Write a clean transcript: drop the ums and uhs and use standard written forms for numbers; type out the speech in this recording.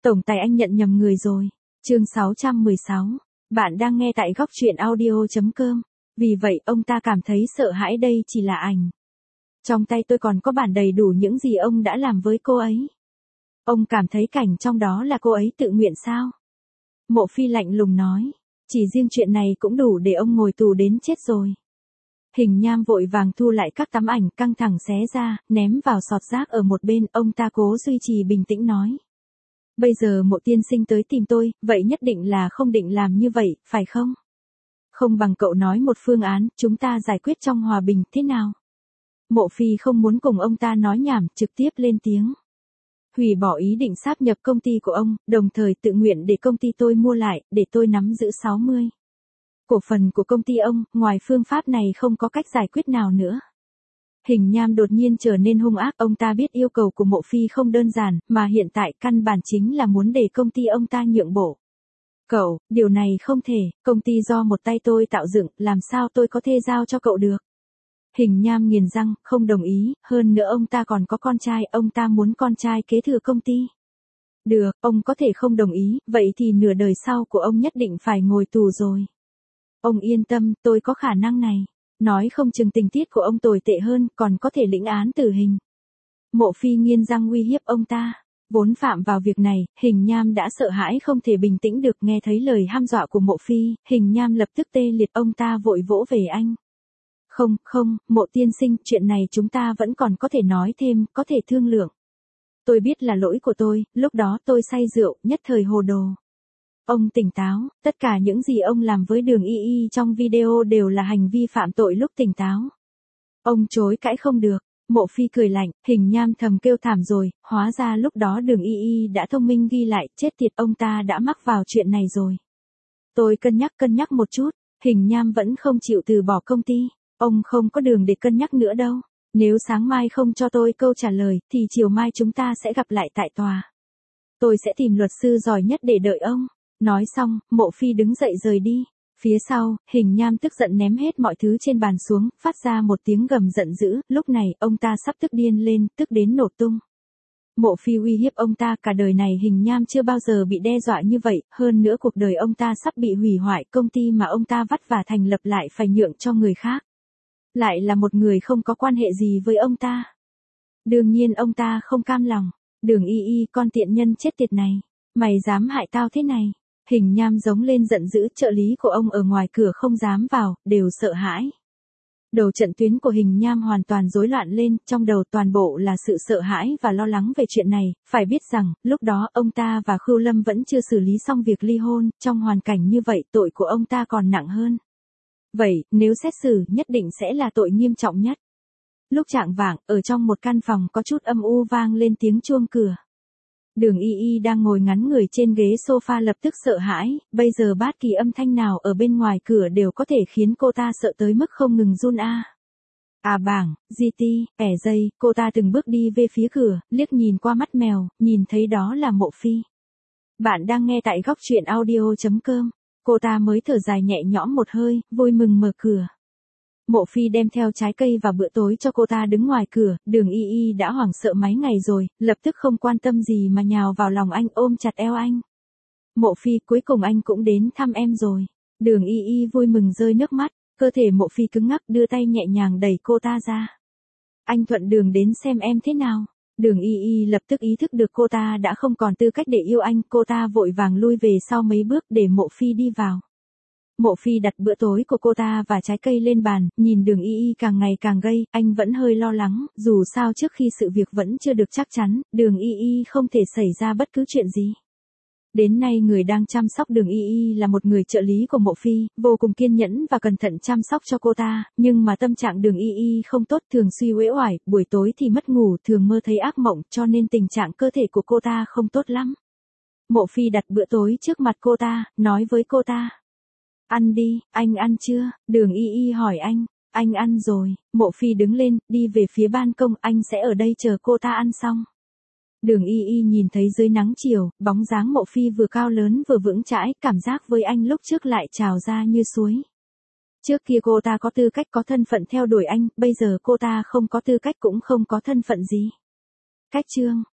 Tổng tài anh nhận nhầm người rồi. Chương 616. Bạn đang nghe tại góc truyện audio.com. Vì vậy ông ta cảm thấy sợ hãi, đây chỉ là ảnh. Trong tay tôi còn có bản đầy đủ những gì ông đã làm với cô ấy. Ông cảm thấy cảnh trong đó là cô ấy tự nguyện sao? Mộ Phi lạnh lùng nói. Chỉ riêng chuyện này cũng đủ để ông ngồi tù đến chết rồi. Hình Nham vội vàng thu lại các tấm ảnh, căng thẳng xé ra, ném vào sọt rác ở một bên. Ông ta cố duy trì bình tĩnh nói. Bây giờ Mộ tiên sinh tới tìm tôi, vậy nhất định là không định làm như vậy, phải không? Không bằng cậu nói một phương án, chúng ta giải quyết trong hòa bình, thế nào? Mộ Phi không muốn cùng ông ta nói nhảm, trực tiếp lên tiếng. Hủy bỏ ý định sáp nhập công ty của ông, đồng thời tự nguyện để công ty tôi mua lại, để tôi nắm giữ 60 cổ phần của công ty ông, ngoài phương pháp này không có cách giải quyết nào nữa. Hình Nham đột nhiên trở nên hung ác, ông ta biết yêu cầu của Mộ Phi không đơn giản, mà hiện tại căn bản chính là muốn để công ty ông ta nhượng bộ. Cậu, điều này không thể, công ty do một tay tôi tạo dựng, làm sao tôi có thể giao cho cậu được? Hình Nham nghiền răng, không đồng ý, hơn nữa ông ta còn có con trai, ông ta muốn con trai kế thừa công ty. Được, ông có thể không đồng ý, vậy thì nửa đời sau của ông nhất định phải ngồi tù rồi. Ông yên tâm, tôi có khả năng này. Nói không chừng tình tiết của ông tồi tệ hơn, còn có thể lĩnh án tử hình. Mộ Phi nghiến răng uy hiếp ông ta. Vốn phạm vào việc này, Hình Nham đã sợ hãi không thể bình tĩnh được, nghe thấy lời hăm dọa của Mộ Phi, Hình Nham lập tức tê liệt, ông ta vội vỗ về anh. Không, Mộ tiên sinh, chuyện này chúng ta vẫn còn có thể nói thêm, có thể thương lượng. Tôi biết là lỗi của tôi, lúc đó tôi say rượu, nhất thời hồ đồ. Ông tỉnh táo, tất cả những gì ông làm với Đường Y Y trong video đều là hành vi phạm tội lúc tỉnh táo. Ông chối cãi không được. Mộ Phi cười lạnh, Hình Nham thầm kêu thảm rồi, hóa ra lúc đó Đường Y Y đã thông minh ghi lại, chết tiệt, ông ta đã mắc vào chuyện này rồi. Tôi cân nhắc một chút, Hình Nham vẫn không chịu từ bỏ công ty. Ông không có đường để cân nhắc nữa đâu. Nếu sáng mai không cho tôi câu trả lời, thì chiều mai chúng ta sẽ gặp lại tại tòa. Tôi sẽ tìm luật sư giỏi nhất để đợi ông. Nói xong, Mộ Phi đứng dậy rời đi. Phía sau, Hình Nham tức giận ném hết mọi thứ trên bàn xuống, phát ra một tiếng gầm giận dữ, lúc này, ông ta sắp tức điên lên, tức đến nổ tung. Mộ Phi uy hiếp ông ta, cả đời này Hình Nham chưa bao giờ bị đe dọa như vậy, hơn nữa cuộc đời ông ta sắp bị hủy hoại, công ty mà ông ta vắt vả thành lập lại phải nhượng cho người khác. Lại là một người không có quan hệ gì với ông ta. Đương nhiên ông ta không cam lòng. Đường Y Y, con tiện nhân chết tiệt này. Mày dám hại tao thế này. Hình Nham giống lên giận dữ, trợ lý của ông ở ngoài cửa không dám vào, đều sợ hãi. Đầu trận tuyến của Hình Nham hoàn toàn rối loạn lên, trong đầu toàn bộ là sự sợ hãi và lo lắng về chuyện này, phải biết rằng, lúc đó ông ta và Khưu Lâm vẫn chưa xử lý xong việc ly hôn, trong hoàn cảnh như vậy tội của ông ta còn nặng hơn. Vậy, nếu xét xử, nhất định sẽ là tội nghiêm trọng nhất. Lúc chạng vạng, ở trong một căn phòng có chút âm u vang lên tiếng chuông cửa. Đường Y Y đang ngồi ngắn người trên ghế sofa lập tức sợ hãi, bây giờ bất kỳ âm thanh nào ở bên ngoài cửa đều có thể khiến cô ta sợ tới mức không ngừng run a. À bảng, GT, ẻ dây, cô ta từng bước đi về phía cửa, liếc nhìn qua mắt mèo, nhìn thấy đó là Mộ Phi. Bạn đang nghe tại góc truyện audio.com. Cô ta mới thở dài nhẹ nhõm một hơi, vui mừng mở cửa. Mộ Phi đem theo trái cây và bữa tối cho cô ta đứng ngoài cửa, Đường Y Y đã hoảng sợ mấy ngày rồi, lập tức không quan tâm gì mà nhào vào lòng anh, ôm chặt eo anh. Mộ Phi, cuối cùng anh cũng đến thăm em rồi. Đường Y Y vui mừng rơi nước mắt, cơ thể Mộ Phi cứng ngắc, đưa tay nhẹ nhàng đẩy cô ta ra. Anh thuận đường đến xem em thế nào. Đường Y Y lập tức ý thức được cô ta đã không còn tư cách để yêu anh, cô ta vội vàng lui về sau mấy bước để Mộ Phi đi vào. Mộ Phi đặt bữa tối của cô ta và trái cây lên bàn, nhìn Đường Y Y càng ngày càng gay, anh vẫn hơi lo lắng, dù sao trước khi sự việc vẫn chưa được chắc chắn, Đường Y Y không thể xảy ra bất cứ chuyện gì. Đến nay người đang chăm sóc Đường Y Y là một người trợ lý của Mộ Phi, vô cùng kiên nhẫn và cẩn thận chăm sóc cho cô ta, nhưng mà tâm trạng Đường Y Y không tốt, thường suy uể oải, buổi tối thì mất ngủ, thường mơ thấy ác mộng, cho nên tình trạng cơ thể của cô ta không tốt lắm. Mộ Phi đặt bữa tối trước mặt cô ta, nói với cô ta. Ăn đi, anh ăn chưa? Đường Y Y hỏi anh. Anh ăn rồi. Mộ Phi đứng lên, đi về phía ban công, anh sẽ ở đây chờ cô ta ăn xong. Đường Y Y nhìn thấy dưới nắng chiều, bóng dáng Mộ Phi vừa cao lớn vừa vững chãi, cảm giác với anh lúc trước lại trào ra như suối. Trước kia cô ta có tư cách có thân phận theo đuổi anh, bây giờ cô ta không có tư cách cũng không có thân phận gì. Cách chương.